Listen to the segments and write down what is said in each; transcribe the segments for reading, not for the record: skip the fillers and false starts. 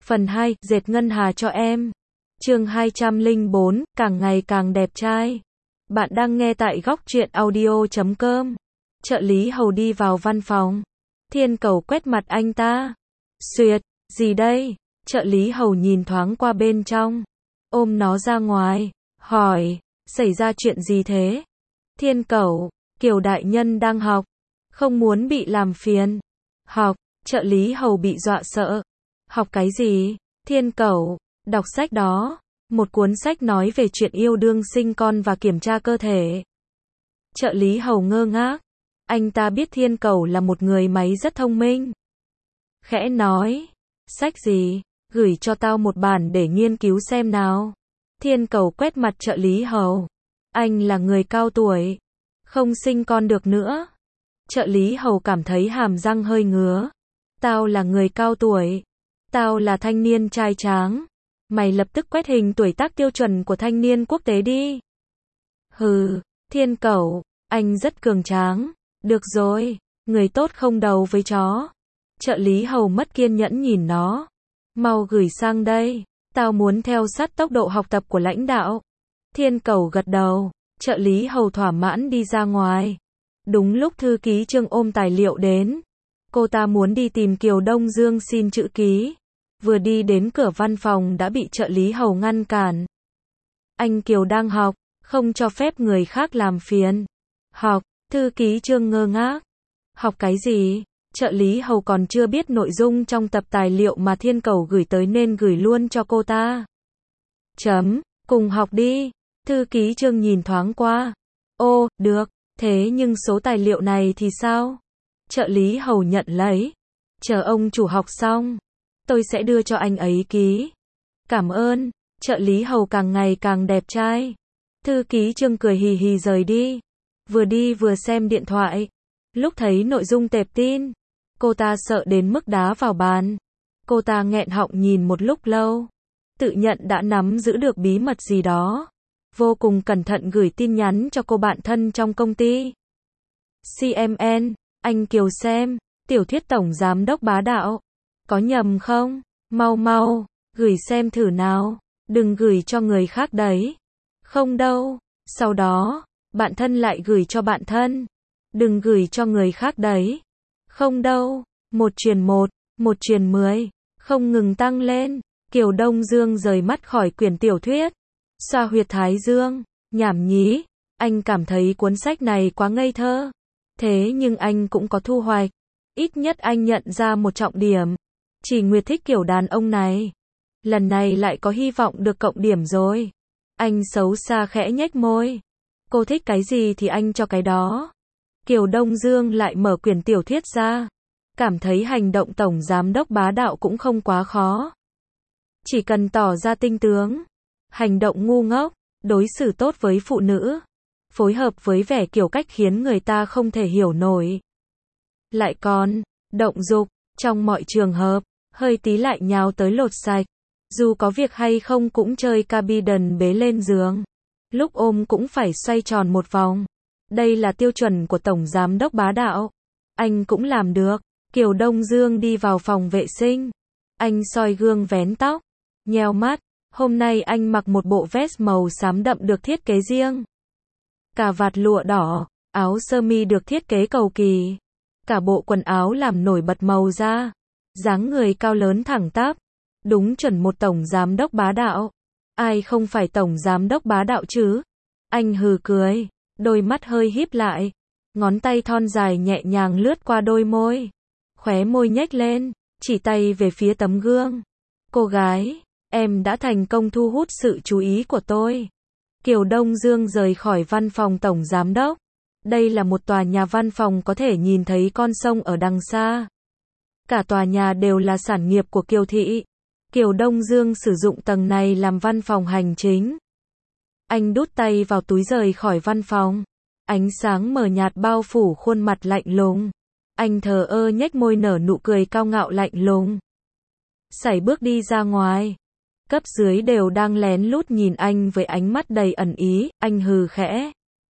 Phần 2, dệt ngân hà cho em. Chương 204, càng ngày càng đẹp trai. Bạn đang nghe tại góc truyện audio.com. Trợ lý hầu đi vào văn phòng. Thiên Cầu quét mặt anh ta. Xuyệt, gì đây? Trợ lý hầu nhìn thoáng qua bên trong. Ôm nó ra ngoài. Hỏi, xảy ra chuyện gì thế? Thiên Cầu, Kiều đại nhân đang học. Không muốn bị làm phiền. Học, trợ lý hầu bị dọa sợ. Học cái gì? Thiên Cầu, đọc sách đó. Một cuốn sách nói về chuyện yêu đương sinh con và kiểm tra cơ thể. Trợ lý hầu ngơ ngác. Anh ta biết Thiên Cầu là một người máy rất thông minh. Khẽ nói, sách gì? Gửi cho tao một bản để nghiên cứu xem nào. Thiên Cầu quét mặt trợ lý hầu. Anh là người cao tuổi. Không sinh con được nữa. Trợ lý hầu cảm thấy hàm răng hơi ngứa. Tao là người cao tuổi. Tao là thanh niên trai tráng. Mày lập tức quét hình tuổi tác tiêu chuẩn của thanh niên quốc tế đi. Hừ, Thiên Cầu, anh rất cường tráng. Được rồi, người tốt không đầu với chó. Trợ lý hầu mất kiên nhẫn nhìn nó. Mau gửi sang đây, tao muốn theo sát tốc độ học tập của lãnh đạo. Thiên Cầu gật đầu, trợ lý hầu thỏa mãn đi ra ngoài. Đúng lúc thư ký Trương ôm tài liệu đến. Cô ta muốn đi tìm Kiều Đông Dương xin chữ ký. Vừa đi đến cửa văn phòng đã bị trợ lý hầu ngăn cản. Anh Kiều đang học, không cho phép người khác làm phiền. Học, thư ký Trương ngơ ngác. Học cái gì? Trợ lý hầu còn chưa biết nội dung trong tập tài liệu mà Thiên Cầu gửi tới nên gửi luôn cho cô ta. Cùng học đi. Thư ký Trương nhìn thoáng qua. Ô, được, thế nhưng số tài liệu này thì sao? Trợ lý hầu nhận lấy. Chờ ông chủ học xong, tôi sẽ đưa cho anh ấy ký. Cảm ơn. Trợ lý hầu càng ngày càng đẹp trai. Thư ký Trương cười hì hì rời đi. Vừa đi vừa xem điện thoại. Lúc thấy nội dung tệp tin, cô ta sợ đến mức đá vào bàn. Cô ta nghẹn họng nhìn một lúc lâu. Tự nhận đã nắm giữ được bí mật gì đó. Vô cùng cẩn thận gửi tin nhắn cho cô bạn thân trong công ty. CMN, anh Kiều xem, tiểu thuyết tổng giám đốc bá đạo. Có nhầm không? Mau, gửi xem thử nào. Đừng gửi cho người khác đấy. Không đâu. Sau đó, bạn thân lại gửi cho bạn thân. Đừng gửi cho người khác đấy. Không đâu. Một truyền 10. Không ngừng tăng lên. Kiều Đông Dương rời mắt khỏi quyển tiểu thuyết. Xoa huyệt thái dương. Nhảm nhí. Anh cảm thấy cuốn sách này quá ngây thơ. Thế nhưng anh cũng có thu hoạch. Ít nhất anh nhận ra một trọng điểm. Chỉ Nguyệt thích kiểu đàn ông này. Lần này lại có hy vọng được cộng điểm rồi. Anh xấu xa khẽ nhếch môi. Cô thích cái gì thì anh cho cái đó. Kiều Đông Dương lại mở quyển tiểu thuyết ra. Cảm thấy hành động tổng giám đốc bá đạo cũng không quá khó. Chỉ cần tỏ ra tinh tướng. Hành động ngu ngốc. Đối xử tốt với phụ nữ. Phối hợp với vẻ kiểu cách khiến người ta không thể hiểu nổi. Lại còn, động dục, trong mọi trường hợp, hơi tí lại nhào tới lột sạch. Dù có việc hay không cũng chơi cabidon bế lên giường. Lúc ôm cũng phải xoay tròn một vòng. Đây là tiêu chuẩn của tổng giám đốc bá đạo. Anh cũng làm được. Kiều Đông Dương đi vào phòng vệ sinh. Anh soi gương vén tóc. Nheo mắt. Hôm nay anh mặc một bộ vest màu xám đậm được thiết kế riêng. Cà vạt lụa đỏ. Áo sơ mi được thiết kế cầu kỳ. Cả bộ quần áo làm nổi bật màu da. Dáng người cao lớn thẳng tắp. Đúng chuẩn một tổng giám đốc bá đạo. Ai không phải tổng giám đốc bá đạo chứ? Anh hừ cười. Đôi mắt hơi híp lại. Ngón tay thon dài nhẹ nhàng lướt qua đôi môi. Khóe môi nhếch lên. Chỉ tay về phía tấm gương. Cô gái, em đã thành công thu hút sự chú ý của tôi. Kiều Đông Dương rời khỏi văn phòng tổng giám đốc. Đây là một tòa nhà văn phòng có thể nhìn thấy con sông ở đằng xa. Cả tòa nhà đều là sản nghiệp của Kiều thị. Kiều Đông Dương sử dụng tầng này làm văn phòng hành chính. Anh đút tay vào túi rời khỏi văn phòng. Ánh sáng mờ nhạt bao phủ khuôn mặt lạnh lùng. Anh thờ ơ nhếch môi nở nụ cười cao ngạo lạnh lùng. Sải bước đi ra ngoài. Cấp dưới đều đang lén lút nhìn anh với ánh mắt đầy ẩn ý. Anh hừ khẽ.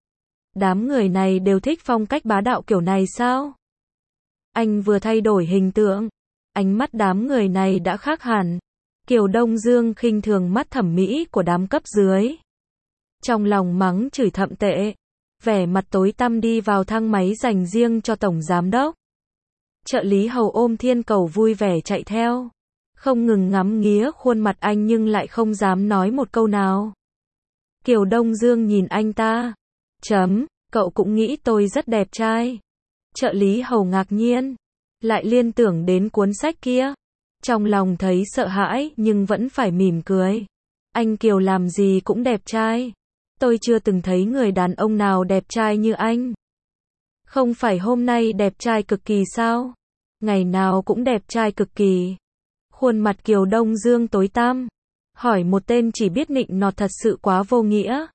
Đám người này đều thích phong cách bá đạo kiểu này sao? Anh vừa thay đổi hình tượng. Ánh mắt đám người này đã khác hẳn. Kiều Đông Dương khinh thường mắt thẩm mỹ của đám cấp dưới. Trong lòng mắng chửi thậm tệ. Vẻ mặt tối tăm đi vào thang máy dành riêng cho tổng giám đốc. Trợ lý hầu ôm thiên cầu vui vẻ chạy theo. Không ngừng ngắm nghía khuôn mặt anh nhưng lại không dám nói một câu nào. Kiều Đông Dương nhìn anh ta. Cậu cũng nghĩ tôi rất đẹp trai. Trợ lý hầu ngạc nhiên. Lại liên tưởng đến cuốn sách kia. Trong lòng thấy sợ hãi nhưng vẫn phải mỉm cười. Anh Kiều làm gì cũng đẹp trai. Tôi chưa từng thấy người đàn ông nào đẹp trai như anh. Không phải hôm nay đẹp trai cực kỳ sao? Ngày nào cũng đẹp trai cực kỳ. Khuôn mặt Kiều Đông Dương tối tăm. Hỏi một tên chỉ biết nịnh nọt thật sự quá vô nghĩa.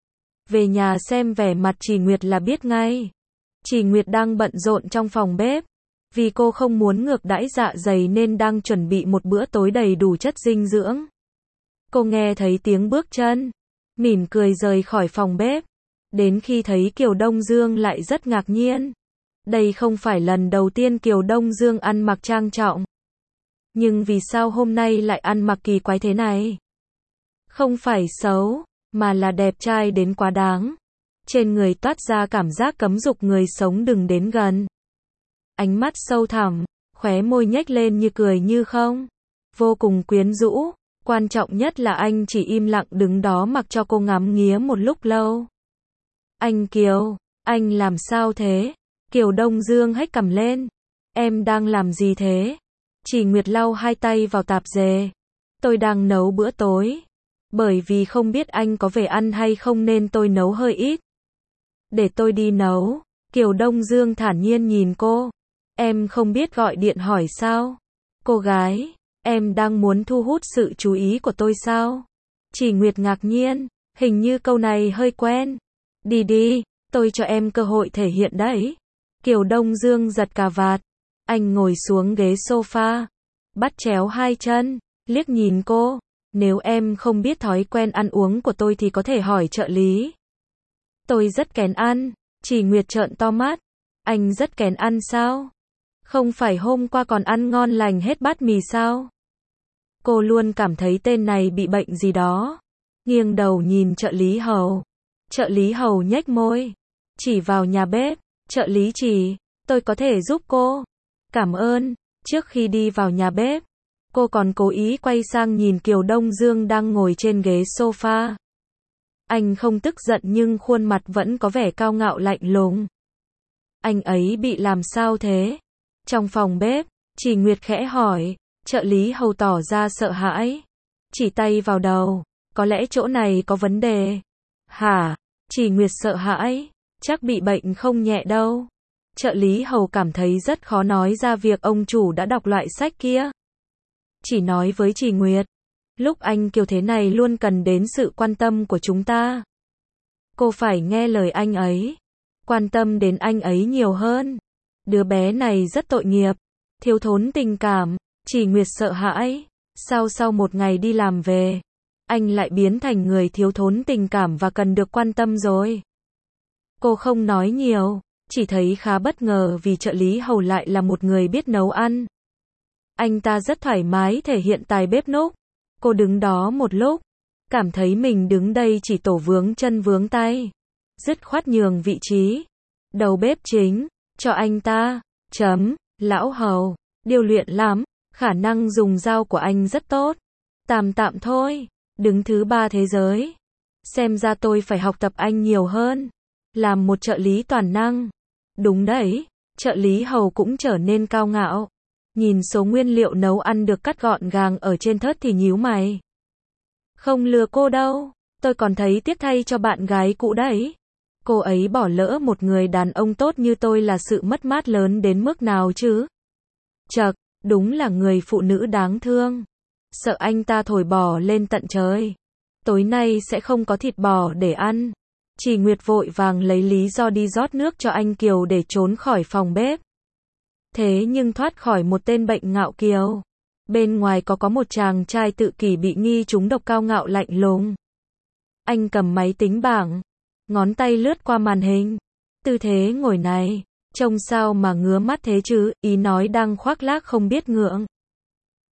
Về nhà xem vẻ mặt Trì Nguyệt là biết ngay. Trì Nguyệt đang bận rộn trong phòng bếp. Vì cô không muốn ngược đãi dạ dày nên đang chuẩn bị một bữa tối đầy đủ chất dinh dưỡng. Cô nghe thấy tiếng bước chân. Mỉm cười rời khỏi phòng bếp. Đến khi thấy Kiều Đông Dương lại rất ngạc nhiên. Đây không phải lần đầu tiên Kiều Đông Dương ăn mặc trang trọng. Nhưng vì sao hôm nay lại ăn mặc kỳ quái thế này? Không phải xấu, mà là đẹp trai đến quá đáng. Trên người toát ra cảm giác cấm dục người sống đừng đến gần. Ánh mắt sâu thẳm, khóe môi nhếch lên như cười như không. Vô cùng quyến rũ. Quan trọng nhất là anh chỉ im lặng đứng đó mặc cho cô ngắm nghía một lúc lâu. Anh Kiều, anh làm sao thế? Kiều Đông Dương hét cằm lên. Em đang làm gì thế? Trì Nguyệt lau hai tay vào tạp dề. Tôi đang nấu bữa tối. Bởi vì không biết anh có về ăn hay không nên tôi nấu hơi ít. Để tôi đi nấu. Kiều Đông Dương thản nhiên nhìn cô. Em không biết gọi điện hỏi sao? Cô gái, em đang muốn thu hút sự chú ý của tôi sao? Trì Nguyệt ngạc nhiên, hình như câu này hơi quen. Đi đi, tôi cho em cơ hội thể hiện đấy. Kiều Đông Dương giật cà vạt. Anh ngồi xuống ghế sofa. Bắt chéo hai chân, liếc nhìn cô. Nếu em không biết thói quen ăn uống của tôi thì có thể hỏi trợ lý. Tôi rất kén ăn. Trì Nguyệt trợn to mắt. Anh rất kén ăn sao? Không phải hôm qua còn ăn ngon lành hết bát mì sao? Cô luôn cảm thấy tên này bị bệnh gì đó. Nghiêng đầu nhìn trợ lý hầu. Trợ lý hầu nhếch môi. Chỉ vào nhà bếp. Trợ lý Trì, tôi có thể giúp cô. Cảm ơn. Trước khi đi vào nhà bếp, cô còn cố ý quay sang nhìn Kiều Đông Dương đang ngồi trên ghế sofa. Anh không tức giận nhưng khuôn mặt vẫn có vẻ cao ngạo lạnh lùng. Anh ấy bị làm sao thế? Trong phòng bếp, Trì Nguyệt khẽ hỏi. Trợ lý hầu tỏ ra sợ hãi. Chỉ tay vào đầu. Có lẽ chỗ này có vấn đề. Hả? Trì Nguyệt sợ hãi. Chắc bị bệnh không nhẹ đâu. Trợ lý hầu cảm thấy rất khó nói ra việc ông chủ đã đọc loại sách kia. Chỉ nói với Trì Nguyệt. Lúc anh Kiều thế này luôn cần đến sự quan tâm của chúng ta. Cô phải nghe lời anh ấy. Quan tâm đến anh ấy nhiều hơn. Đứa bé này rất tội nghiệp. Thiếu thốn tình cảm. Trì Nguyệt sợ hãi. Sao sau một ngày đi làm về, anh lại biến thành người thiếu thốn tình cảm và cần được quan tâm rồi. Cô không nói nhiều, chỉ thấy khá bất ngờ vì trợ lý hầu lại là một người biết nấu ăn. Anh ta rất thoải mái thể hiện tài bếp núc. Cô đứng đó một lúc, cảm thấy mình đứng đây chỉ tổ vướng chân vướng tay. Dứt khoát nhường vị trí đầu bếp chính cho anh ta. Lão hầu, điêu luyện lắm, khả năng dùng dao của anh rất tốt. Tạm thôi, đứng thứ 3 thế giới. Xem ra tôi phải học tập anh nhiều hơn. Làm một trợ lý toàn năng. Đúng đấy, trợ lý hầu cũng trở nên cao ngạo. Nhìn số nguyên liệu nấu ăn được cắt gọn gàng ở trên thớt thì nhíu mày. Không lừa cô đâu, tôi còn thấy tiếc thay cho bạn gái cũ đấy. Cô ấy bỏ lỡ một người đàn ông tốt như tôi là sự mất mát lớn đến mức nào chứ? Chậc, đúng là người phụ nữ đáng thương. Sợ anh ta thổi bò lên tận trời. Tối nay sẽ không có thịt bò để ăn. Trì Nguyệt vội vàng lấy lý do đi rót nước cho anh Kiều để trốn khỏi phòng bếp. Thế nhưng thoát khỏi một tên bệnh ngạo kiều. Bên ngoài có một chàng trai tự kỷ bị nghi trúng độc cao ngạo lạnh lùng. Anh cầm máy tính bảng. Ngón tay lướt qua màn hình. Tư thế ngồi này, trông sao mà ngứa mắt thế chứ, ý nói đang khoác lác không biết ngượng.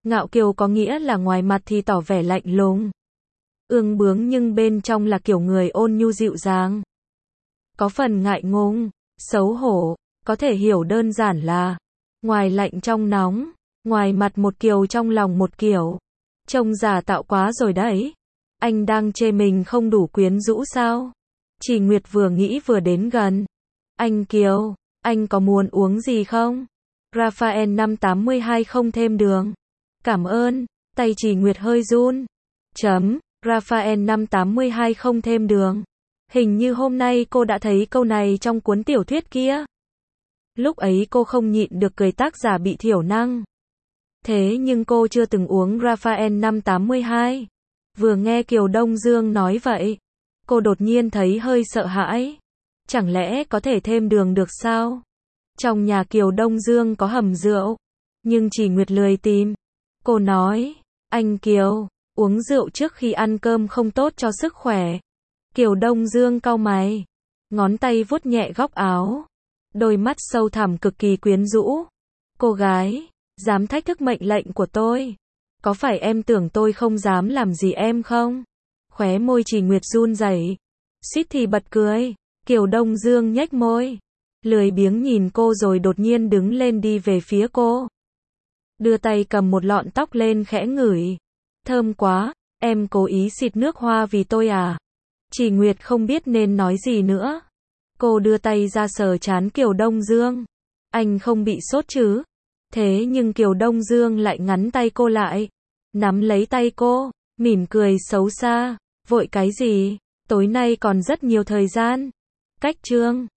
Ngạo kiều có nghĩa là ngoài mặt thì tỏ vẻ lạnh lùng, ương bướng nhưng bên trong là kiểu người ôn nhu dịu dàng. Có phần ngại ngùng, xấu hổ, có thể hiểu đơn giản là ngoài lạnh trong nóng, ngoài mặt một kiểu trong lòng một kiểu. Trông giả tạo quá rồi đấy. Anh đang chê mình không đủ quyến rũ sao? Chỉ Nguyệt vừa nghĩ vừa đến gần. Anh Kiều, anh có muốn uống gì không? Raphael 582 không thêm đường. Cảm ơn, tay Chỉ Nguyệt hơi run. Raphael 582 không thêm đường. Hình như hôm nay cô đã thấy câu này trong cuốn tiểu thuyết kia. Lúc ấy cô không nhịn được cười tác giả bị thiểu năng. Thế nhưng cô chưa từng uống Raphael 582. Vừa nghe Kiều Đông Dương nói vậy, cô đột nhiên thấy hơi sợ hãi. Chẳng lẽ có thể thêm đường được sao? Trong nhà Kiều Đông Dương có hầm rượu, nhưng Chỉ Nguyệt lười tìm. Cô nói, anh Kiều, uống rượu trước khi ăn cơm không tốt cho sức khỏe. Kiều Đông Dương cau mày, ngón tay vuốt nhẹ góc áo, đôi mắt sâu thẳm cực kỳ quyến rũ. Cô gái, dám thách thức mệnh lệnh của tôi. Có phải em tưởng tôi không dám làm gì em không? Khóe môi Chỉ Nguyệt run rẩy, suýt thì bật cười. Kiều Đông Dương nhếch môi, lười biếng nhìn cô rồi đột nhiên đứng lên đi về phía cô. Đưa tay cầm một lọn tóc lên khẽ ngửi. Thơm quá, em cố ý xịt nước hoa vì tôi à? Chỉ Nguyệt không biết nên nói gì nữa. Cô đưa tay ra sờ trán Kiều Đông Dương. Anh không bị sốt chứ? Thế nhưng Kiều Đông Dương lại ngắn tay cô lại, nắm lấy tay cô, mỉm cười xấu xa. Vội cái gì? Tối nay còn rất nhiều thời gian. Cách chương